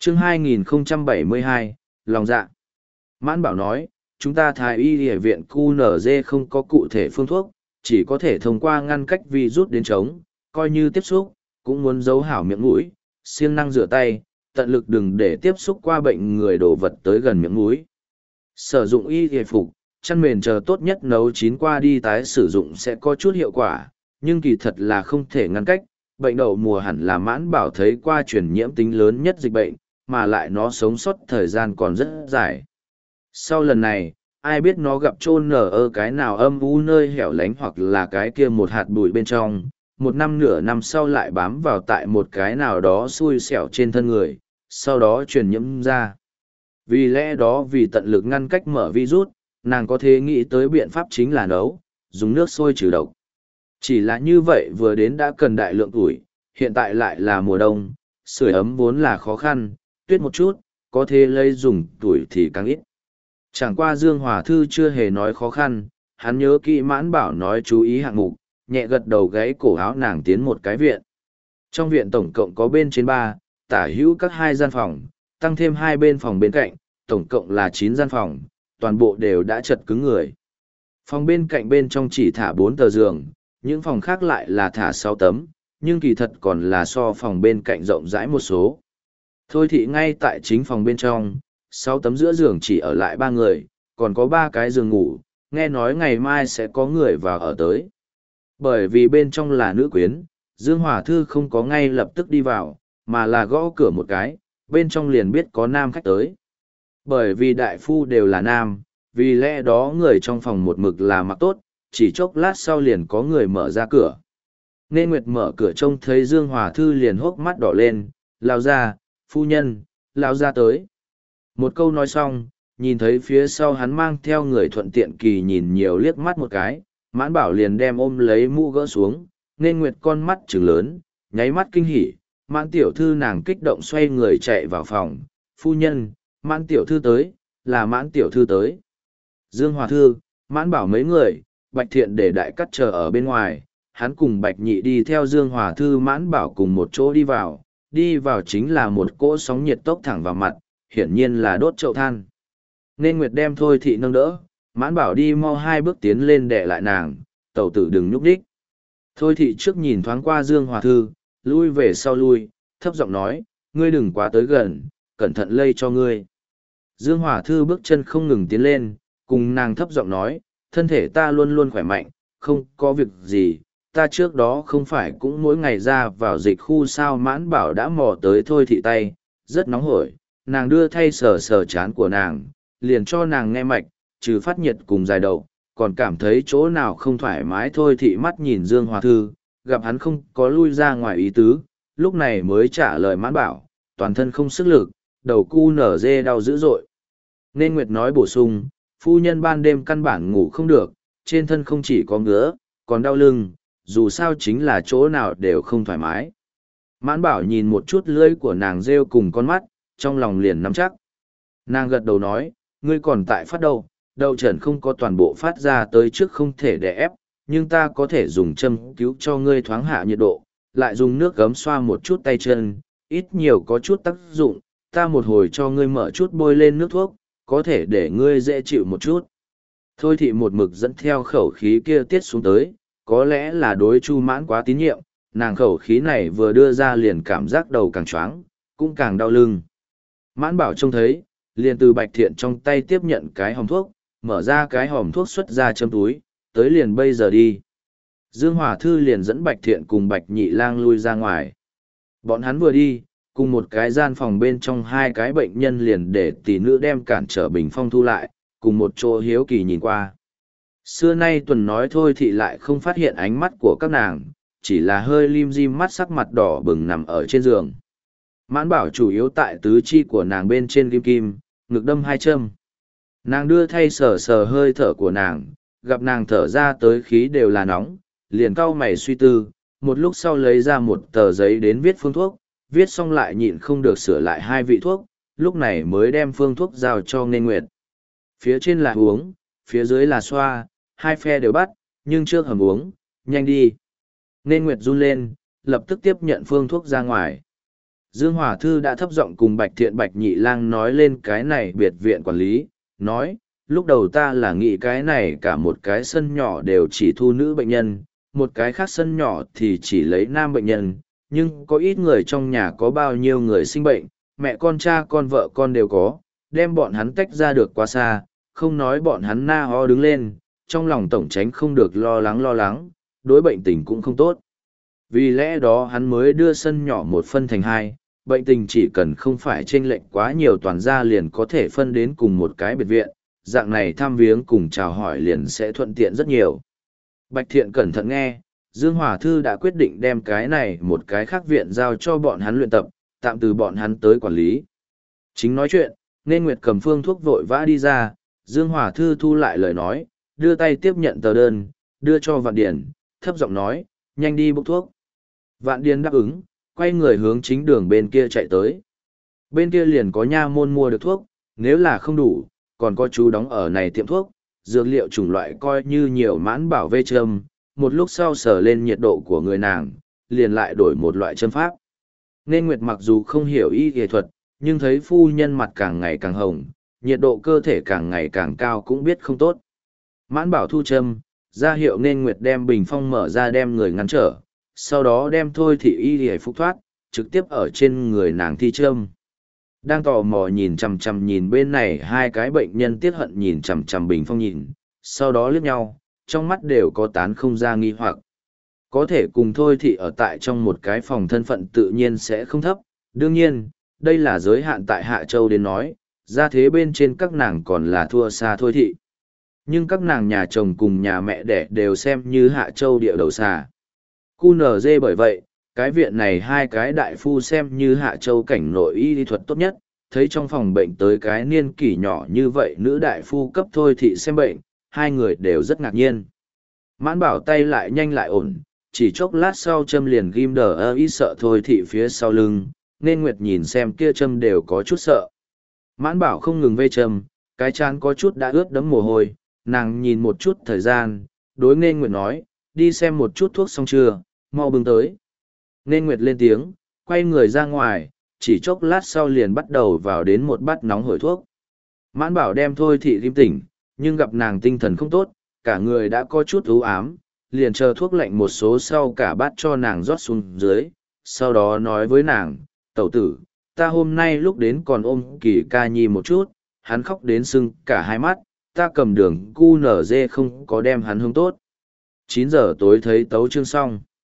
Chương 2072, lòng dạ. Mãn Bảo nói, chúng ta Thái y y viện QNZ không có cụ thể phương thuốc, chỉ có thể thông qua ngăn cách virus đến chống, coi như tiếp xúc, cũng muốn giấu hảo miệng mũi, siêng năng rửa tay, tận lực đừng để tiếp xúc qua bệnh người đổ vật tới gần miệng mũi. Sử dụng y y phục, chăn mền chờ tốt nhất nấu chín qua đi tái sử dụng sẽ có chút hiệu quả, nhưng kỳ thật là không thể ngăn cách. Bệnh đậu mùa hẳn là Mãn Bảo thấy qua truyền nhiễm tính lớn nhất dịch bệnh, mà lại nó sống sót thời gian còn rất dài. Sau lần này, ai biết nó gặp chôn nở ở cái nào âm u nơi hẻo lánh hoặc là cái kia một hạt bụi bên trong, một năm nửa năm sau lại bám vào tại một cái nào đó xui xẻo trên thân người, sau đó truyền nhiễm ra. Vì lẽ đó vì tận lực ngăn cách mở virus, nàng có thể nghĩ tới biện pháp chính là nấu, dùng nước sôi trừ độc. Chỉ là như vậy vừa đến đã cần đại lượng tuổi, hiện tại lại là mùa đông, sưởi ấm vốn là khó khăn, tuyết một chút, có thể lấy dùng tuổi thì càng ít. Chẳng qua Dương Hòa Thư chưa hề nói khó khăn, hắn nhớ kỹ Mãn Bảo nói chú ý hạng mục, nhẹ gật đầu gáy cổ áo nàng tiến một cái viện. Trong viện tổng cộng có bên trên 3, tả hữu các 2 gian phòng, tăng thêm 2 bên phòng bên cạnh, tổng cộng là 9 gian phòng, toàn bộ đều đã chật cứng người. Phòng bên cạnh bên trong chỉ thả 4 tờ giường, những phòng khác lại là thả 6 tấm, nhưng kỳ thật còn là so phòng bên cạnh rộng rãi một số. Thôi thì ngay tại chính phòng bên trong, 6 tấm giữa giường chỉ ở lại 3 người, còn có 3 cái giường ngủ, nghe nói ngày mai sẽ có người vào ở tới. Bởi vì bên trong là nữ quyến, Dương Hòa Thư không có ngay lập tức đi vào, mà là gõ cửa một cái, bên trong liền biết có nam khách tới. Bởi vì đại phu đều là nam, vì lẽ đó người trong phòng một mực là mặc tốt, chỉ chốc lát sau liền có người mở ra cửa. Nên Nguyệt mở cửa trông thấy Dương Hòa Thư liền hốc mắt đỏ lên, lao ra, phu nhân, lao ra tới. Một câu nói xong, nhìn thấy phía sau hắn mang theo người thuận tiện kỳ nhìn nhiều liếc mắt một cái, Mãn Bảo liền đem ôm lấy mũ gỡ xuống, nên Nguyệt con mắt trừng lớn, nháy mắt kinh hỉ, Mãn tiểu thư nàng kích động xoay người chạy vào phòng, phu nhân, Mãn tiểu thư tới, là Mãn tiểu thư tới. Dương Hòa Thư, Mãn Bảo mấy người, Bạch Thiện để đại cắt chờ ở bên ngoài, hắn cùng Bạch Nhị đi theo Dương Hòa Thư Mãn Bảo cùng một chỗ đi vào chính là một cỗ sóng nhiệt tốc thẳng vào mặt, hiển nhiên là đốt chậu than. Nên Nguyệt đem Thôi Thị nâng đỡ, Mãn Bảo đi mau 2 bước tiến lên đè lại nàng, tẩu tử đừng nhúc đích. Thôi Thị trước nhìn thoáng qua Dương Hòa Thư, lui về sau lui, thấp giọng nói, ngươi đừng quá tới gần, cẩn thận lây cho ngươi. Dương Hòa Thư bước chân không ngừng tiến lên, cùng nàng thấp giọng nói, thân thể ta luôn luôn khỏe mạnh, không có việc gì, ta trước đó không phải cũng mỗi ngày ra vào dịch khu sao. Mãn Bảo đã mò tới Thôi Thị tay, rất nóng hổi, nàng đưa thay sờ sờ chán của nàng, liền cho nàng nghe mạch, trừ phát nhiệt cùng dài đầu, còn cảm thấy chỗ nào không thoải mái. Thôi Thị mắt nhìn Dương Hòa Thư, gặp hắn không có lui ra ngoài ý tứ, lúc này mới trả lời Mãn Bảo, toàn thân không sức lực, đầu cu nở dê đau dữ dội. Nên Nguyệt nói bổ sung, phu nhân ban đêm căn bản ngủ không được, trên thân không chỉ có ngứa, còn đau lưng, dù sao chính là chỗ nào đều không thoải mái. Mãn Bảo nhìn một chút lưỡi của nàng rêu cùng con mắt, trong lòng liền nắm chắc. Nàng gật đầu nói, ngươi còn tại phát đâu, đậu trần không có toàn bộ phát ra tới trước không thể đè ép, nhưng ta có thể dùng châm cứu cho ngươi thoáng hạ nhiệt độ, lại dùng nước gấm xoa một chút tay chân, ít nhiều có chút tác dụng, ta một hồi cho ngươi mở chút bôi lên nước thuốc, có thể để ngươi dễ chịu một chút. Thôi Thị một mực dẫn theo khẩu khí kia tiết xuống tới, có lẽ là đối Chu Mãn quá tín nhiệm, nàng khẩu khí này vừa đưa ra liền cảm giác đầu càng choáng, cũng càng đau lưng. Mãn Bảo trông thấy, liền từ Bạch Thiện trong tay tiếp nhận cái hòm thuốc, mở ra cái hòm thuốc xuất ra châm túi, tới liền bây giờ đi. Dương Hòa Thư liền dẫn Bạch Thiện cùng Bạch Nhị Lang lui ra ngoài. Bọn hắn vừa đi, cùng một cái gian phòng bên trong 2 cái bệnh nhân liền để tỷ nữ đem cản trở bình phong thu lại, cùng một chỗ hiếu kỳ nhìn qua. Xưa nay Tuần nói Thôi Thị lại không phát hiện ánh mắt của các nàng, chỉ là hơi lim dim mắt sắc mặt đỏ bừng nằm ở trên giường. Mãn Bảo chủ yếu tại tứ chi của nàng bên trên kim kim, ngực đâm 2 châm. Nàng đưa thay sờ sờ hơi thở của nàng, gặp nàng thở ra tới khí đều là nóng, liền cau mày suy tư, một lúc sau lấy ra một tờ giấy đến viết phương thuốc, viết xong lại nhịn không được sửa lại 2 vị thuốc, lúc này mới đem phương thuốc giao cho Nên Nguyệt. Phía trên là uống, phía dưới là xoa, 2 phe đều bắt, nhưng trước hầm uống, nhanh đi. Nên Nguyệt run lên, lập tức tiếp nhận phương thuốc ra ngoài. Dương Hòa Thư đã thấp giọng cùng Bạch Thiện Bạch Nhị Lang nói lên cái này biệt viện quản lý, nói, lúc đầu ta là nghĩ cái này cả một cái sân nhỏ đều chỉ thu nữ bệnh nhân, một cái khác sân nhỏ thì chỉ lấy nam bệnh nhân, nhưng có ít người trong nhà có bao nhiêu người sinh bệnh, mẹ con cha con vợ con đều có, đem bọn hắn tách ra được quá xa, không nói bọn hắn na ho đứng lên, trong lòng tổng tránh không được lo lắng, đối bệnh tình cũng không tốt. Vì lẽ đó hắn mới đưa sân nhỏ một phân thành hai, bệnh tình chỉ cần không phải chênh lệch quá nhiều toàn gia liền có thể phân đến cùng một cái biệt viện, dạng này thăm viếng cùng chào hỏi liền sẽ thuận tiện rất nhiều. Bạch Thiện cẩn thận nghe, Dương Hòa Thư đã quyết định đem cái này một cái khác viện giao cho bọn hắn luyện tập, tạm từ bọn hắn tới quản lý. Chính nói chuyện, nên Nguyệt cầm phương thuốc vội vã đi ra, Dương Hòa Thư thu lại lời nói, đưa tay tiếp nhận tờ đơn, đưa cho Vạn Điển, thấp giọng nói, nhanh đi bốc thuốc. Vạn Điển đáp ứng, quay người hướng chính đường bên kia chạy tới. Bên kia liền có nha môn mua được thuốc, nếu là không đủ, còn có chú đóng ở này tiệm thuốc, dược liệu chủng loại coi như nhiều mãn bảo vệ châm, một lúc sau sở lên nhiệt độ của người nàng, liền lại đổi một loại châm pháp. Nên Nguyệt mặc dù không hiểu y y thuật, nhưng thấy phu nhân mặt càng ngày càng hồng, nhiệt độ cơ thể càng ngày càng cao cũng biết không tốt. Mãn bảo thu châm, ra hiệu nên Nguyệt đem bình phong mở ra đem người ngăn trở, sau đó đem thôi thị y y phục thoát, trực tiếp ở trên người nàng thi châm. Đang tò mò nhìn chằm chằm nhìn bên này hai cái bệnh nhân tiết hận nhìn chằm chằm bình phong nhìn, sau đó liếc nhau, trong mắt đều có tán không ra nghi hoặc. Có thể cùng thôi thị ở tại trong một cái phòng thân phận tự nhiên sẽ không thấp, đương nhiên, đây là giới hạn tại Hạ Châu đến nói, ra thế bên trên các nàng còn là thua xa thôi thị. Nhưng các nàng nhà chồng cùng nhà mẹ đẻ đều xem như Hạ Châu địa đầu xà. QNZ bởi vậy, cái viện này hai cái đại phu xem như Hạ Châu cảnh nội y lý thuật tốt nhất, thấy trong phòng bệnh tới cái niên kỷ nhỏ như vậy nữ đại phu cấp thôi thị xem bệnh, hai người đều rất ngạc nhiên. Mãn bảo tay lại nhanh lại ổn, chỉ chốc lát sau châm liền ghim đờ ơ ý sợ thôi thị phía sau lưng, nên Nguyệt nhìn xem kia châm đều có chút sợ. Mãn bảo không ngừng vây châm, cái chán có chút đã ướt đẫm mồ hôi, nàng nhìn một chút thời gian, đối nên Nguyệt nói, đi xem một chút thuốc xong chưa, mau bưng tới. Nên Nguyệt lên tiếng, quay người ra ngoài, chỉ chốc lát sau liền bắt đầu vào đến một bát nóng hổi thuốc. Mãn bảo đem thôi thị ghim tỉnh, nhưng gặp nàng tinh thần không tốt, cả người đã có chút ưu ám, liền chờ thuốc lạnh một số sau cả bát cho nàng rót xuống dưới, sau đó nói với nàng, tẩu tử, ta hôm nay lúc đến còn ôm Kỳ Ca Nhi một chút, hắn khóc đến sưng cả hai mắt, ta cầm đường cu nở dê không có đem hắn hương tốt. 9 giờ tối thấy tấu chương xong.